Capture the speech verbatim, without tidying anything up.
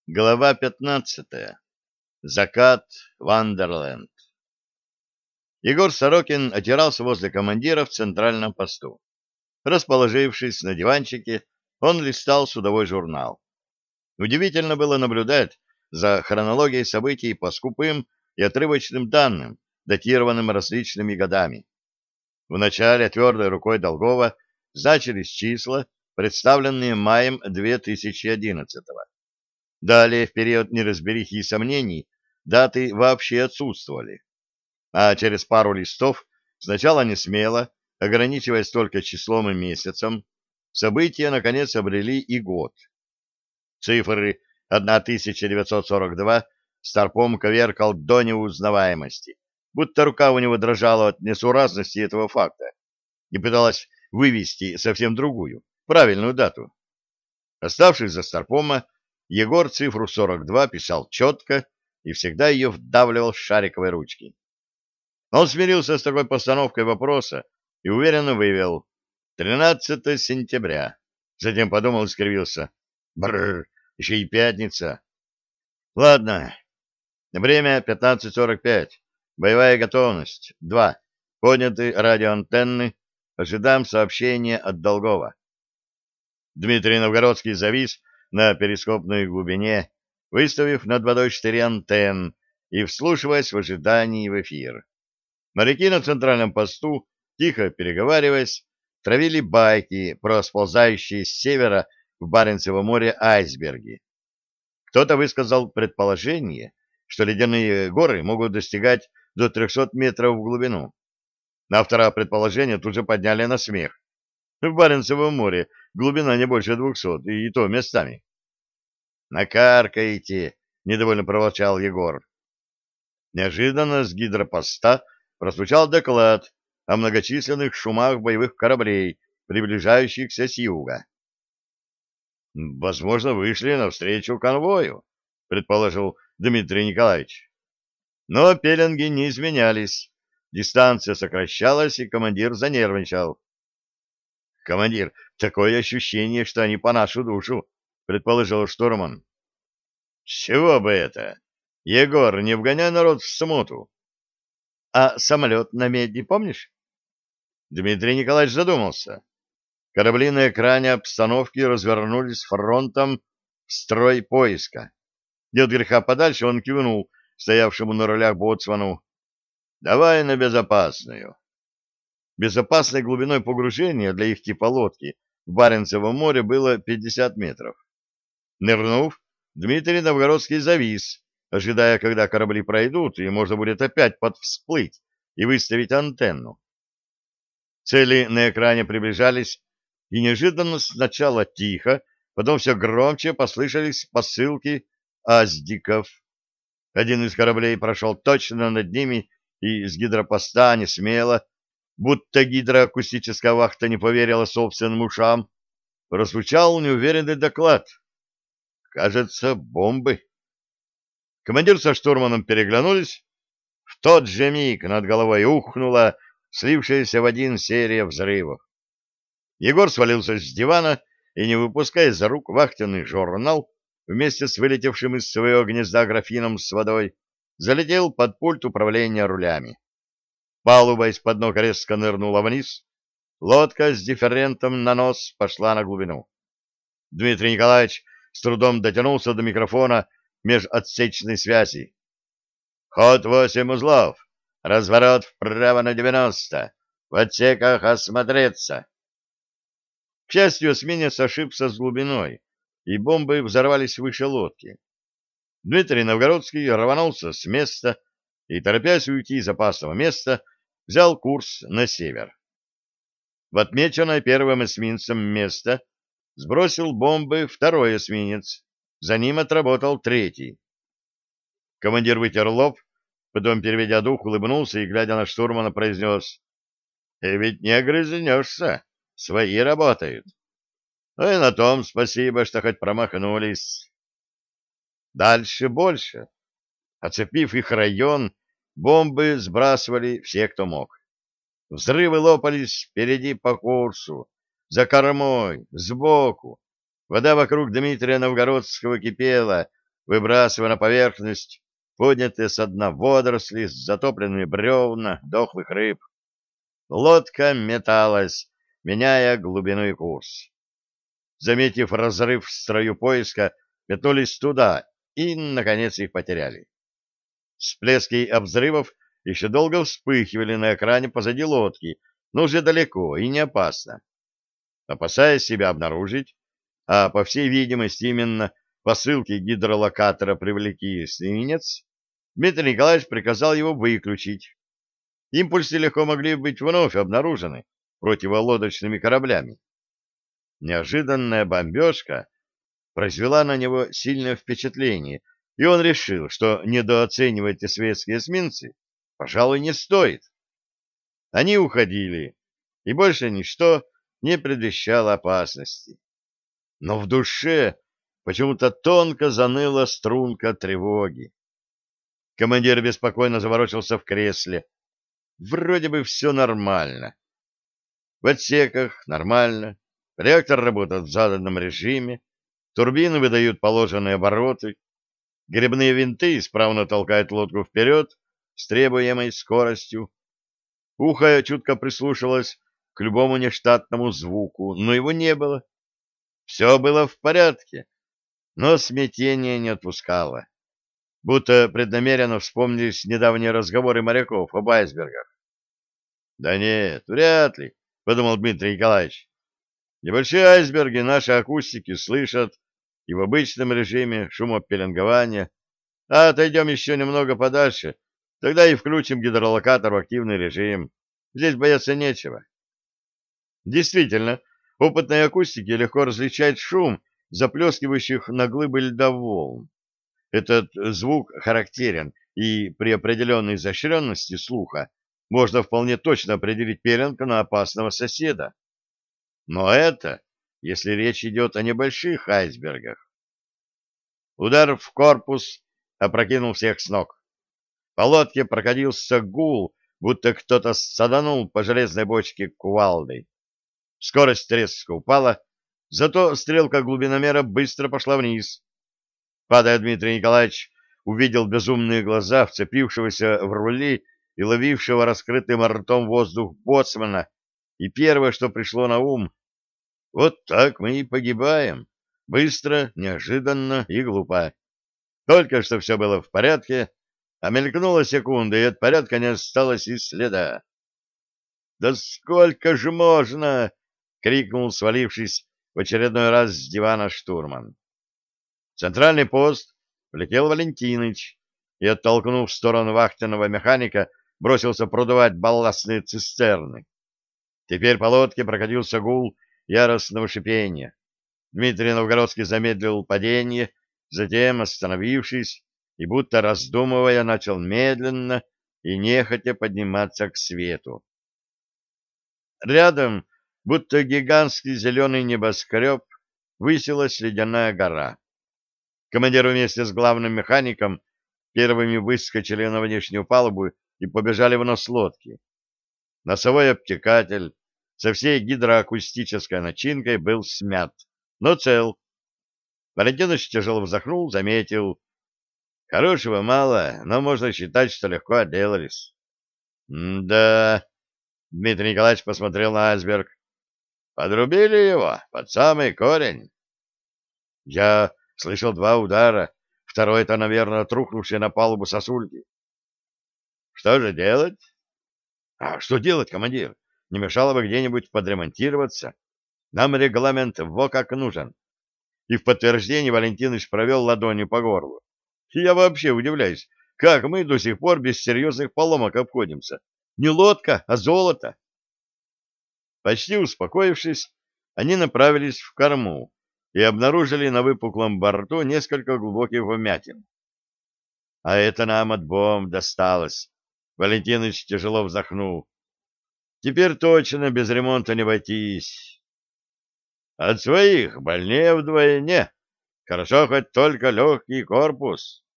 Глава пятнадцатая. Закат Вандерленд. Егор Сорокин отирался возле командира в центральном посту. Расположившись на диванчике, он листал судовой журнал. Удивительно было наблюдать за хронологией событий по скупым и отрывочным данным, датированным различными годами. Вначале твердой рукой Долгова значились числа, представленные маем две тысячи одиннадцатого. Далее, в период неразберихи и сомнений, даты вообще отсутствовали. А через пару листов, сначала не смело, ограничиваясь только числом и месяцем, события, наконец, обрели и год. Цифры тысяча девятьсот сорок два Старпом коверкал до неузнаваемости, будто рука у него дрожала от несуразности этого факта, и пыталась вывести совсем другую, правильную дату. Оставшись за Старпома, Егор цифру сорок два писал четко и всегда ее вдавливал с шариковой ручки. Он смирился с такой постановкой вопроса и уверенно вывел тринадцатое сентября. Затем подумал и скривился. Бррр, еще и пятница. Ладно. Время пятнадцать сорок пять. Боевая готовность. два. Подняты радиоантенны. Ожидаем сообщения от Долгова. Дмитрий Новгородский завис на перископной глубине, выставив над водой четыре антенн и вслушиваясь в ожидании в эфир. Моряки на центральном посту, тихо переговариваясь, травили байки про сползающие с севера в Баренцево море айсберги. Кто-то высказал предположение, что ледяные горы могут достигать до трехсот метров в глубину. Автора предположения тут же подняли на смех. В Баренцевом море глубина не больше двухсот, и то местами. «Накаркаете!» — недовольно проворчал Егор. Неожиданно с гидропоста прозвучал доклад о многочисленных шумах боевых кораблей, приближающихся с юга. «Возможно, вышли навстречу конвою», — предположил Дмитрий Николаевич. Но пеленги не изменялись. Дистанция сокращалась, и командир занервничал. «Командир, такое ощущение, что они по нашу душу», — предположил штурман. «С чего бы это? Егор, не вгоняй народ в смуту». «А самолет на меди помнишь?» Дмитрий Николаевич задумался. Корабли на экране обстановки развернулись фронтом в строй поиска. И от греха подальше он кивнул стоявшему на рулях боцману. «Давай на безопасную». Безопасной глубиной погружения для их типа лодки в Баренцевом море было пятьдесят метров. Нырнув, Дмитрий Новгородский завис, ожидая, когда корабли пройдут, и можно будет опять подвсплыть и выставить антенну. Цели на экране приближались, и неожиданно сначала тихо, потом все громче послышались посылки аздиков. Один из кораблей прошел точно над ними, и с гидропоста не смело, будто гидроакустическая вахта не поверила собственным ушам, прозвучал неуверенный доклад. Кажется, бомбы. Командир со штурманом переглянулись. В тот же миг над головой ухнула слившаяся в один серия взрывов. Егор свалился с дивана и, не выпуская из рук вахтенный журнал, вместе с вылетевшим из своего гнезда графином с водой, залетел под пульт управления рулями. Палуба из-под ног резко нырнула вниз. Лодка с дифферентом на нос пошла на глубину. Дмитрий Николаевич с трудом дотянулся до микрофона межотсечной связи. «Ход восемь узлов. Разворот вправо на девяносто. В отсеках осмотреться». К счастью, эсминец ошибся с глубиной, и бомбы взорвались выше лодки. Дмитрий Новгородский рванулся с места и, торопясь уйти из опасного места, взял курс на север. В отмеченное первым эсминцем место сбросил бомбы второй эсминец, за ним отработал третий. Командир вытер лоб, потом, переведя дух, улыбнулся и, глядя на штурмана, произнес: «Ведь не огрызнешься, свои работают. Ну и на том спасибо, что хоть промахнулись». Дальше больше. Оцепив их район, бомбы сбрасывали все, кто мог. Взрывы лопались впереди по курсу, за кормой, сбоку. Вода вокруг Дмитрия Новгородского кипела, выбрасывая на поверхность поднятые со дна водоросли, затопленные бревна, дохлых рыб. Лодка металась, меняя глубину и курс. Заметив разрыв в строю поиска, метнулись туда и, наконец, их потеряли. Всплески обзрывов еще долго вспыхивали на экране позади лодки, но уже далеко и не опасно. Опасаясь себя обнаружить, а, по всей видимости, именно посылки гидролокатора привлекли эсминец, Дмитрий Николаевич приказал его выключить. Импульсы легко могли быть вновь обнаружены противолодочными кораблями. Неожиданная бомбежка произвела на него сильное впечатление, и он решил, что недооценивать советские эсминцы, пожалуй, не стоит. Они уходили, и больше ничто не предвещало опасности. Но в душе почему-то тонко заныла струнка тревоги. Командир беспокойно заворочился в кресле. Вроде бы все нормально. В отсеках нормально, реактор работает в заданном режиме, турбины выдают положенные обороты, гребные винты исправно толкают лодку вперед с требуемой скоростью. Ухо чутко прислушалось к любому нештатному звуку, но его не было. Все было в порядке, но смятение не отпускало. Будто преднамеренно вспомнились недавние разговоры моряков об айсбергах. — Да нет, вряд ли, — подумал Дмитрий Николаевич. Небольшие айсберги наши акустики слышат и в обычном режиме шумопеленгования, а отойдем еще немного подальше, тогда и включим гидролокатор в активный режим. Здесь бояться нечего. Действительно, опытные акустики легко различают шум заплескивающих на глыбы льда волн. Этот звук характерен, и при определенной изощренности слуха можно вполне точно определить пеленг на опасного соседа. Но это, если речь идет о небольших айсбергах. Удар в корпус опрокинул всех с ног. По лодке прокатился гул, будто кто-то саданул по железной бочке кувалдой. Скорость резко упала, зато стрелка глубиномера быстро пошла вниз. Падая, Дмитрий Николаевич увидел безумные глаза вцепившегося в рули и ловившего раскрытым ртом воздух боцмана, и первое, что пришло на ум: вот так мы и погибаем, быстро, неожиданно и глупо. Только что все было в порядке, а мелькнула секунда, и от порядка не осталось и следа. «Да сколько же можно!» — крикнул, свалившись в очередной раз с дивана штурман. В центральный пост влетел Валентиныч и, оттолкнув в сторону вахтенного механика, бросился продувать балластные цистерны. Теперь по лодке прокатился гул яростного шипения. Дмитрий Новгородский замедлил падение, затем, остановившись и будто раздумывая, начал медленно и нехотя подниматься к свету. Рядом, будто гигантский зеленый небоскреб, высилась ледяная гора. Командир вместе с главным механиком первыми выскочили на внешнюю палубу и побежали в нос лодки. Носовой обтекатель со всей гидроакустической начинкой был смят, но цел. Валентинович тяжело вздохнул, заметил: хорошего мало, но можно считать, что легко отделались. — Да, — Дмитрий Николаевич посмотрел на айсберг. — Подрубили его под самый корень. — Я слышал два удара, второй — это, наверное, трухнувшие на палубу сосульки. — Что же делать? — А что делать, командир? Не мешало бы где-нибудь подремонтироваться. Нам регламент во как нужен. И в подтверждение Валентинович провел ладонью по горлу. И я вообще удивляюсь, как мы до сих пор без серьезных поломок обходимся. Не лодка, а золото. Почти успокоившись, они направились в корму и обнаружили на выпуклом борту несколько глубоких вмятин. — А это нам от бомб досталось. Валентинович тяжело вздохнул. — Теперь точно без ремонта не обойтись. — От своих больнее вдвойне. Хорошо хоть только легкий корпус.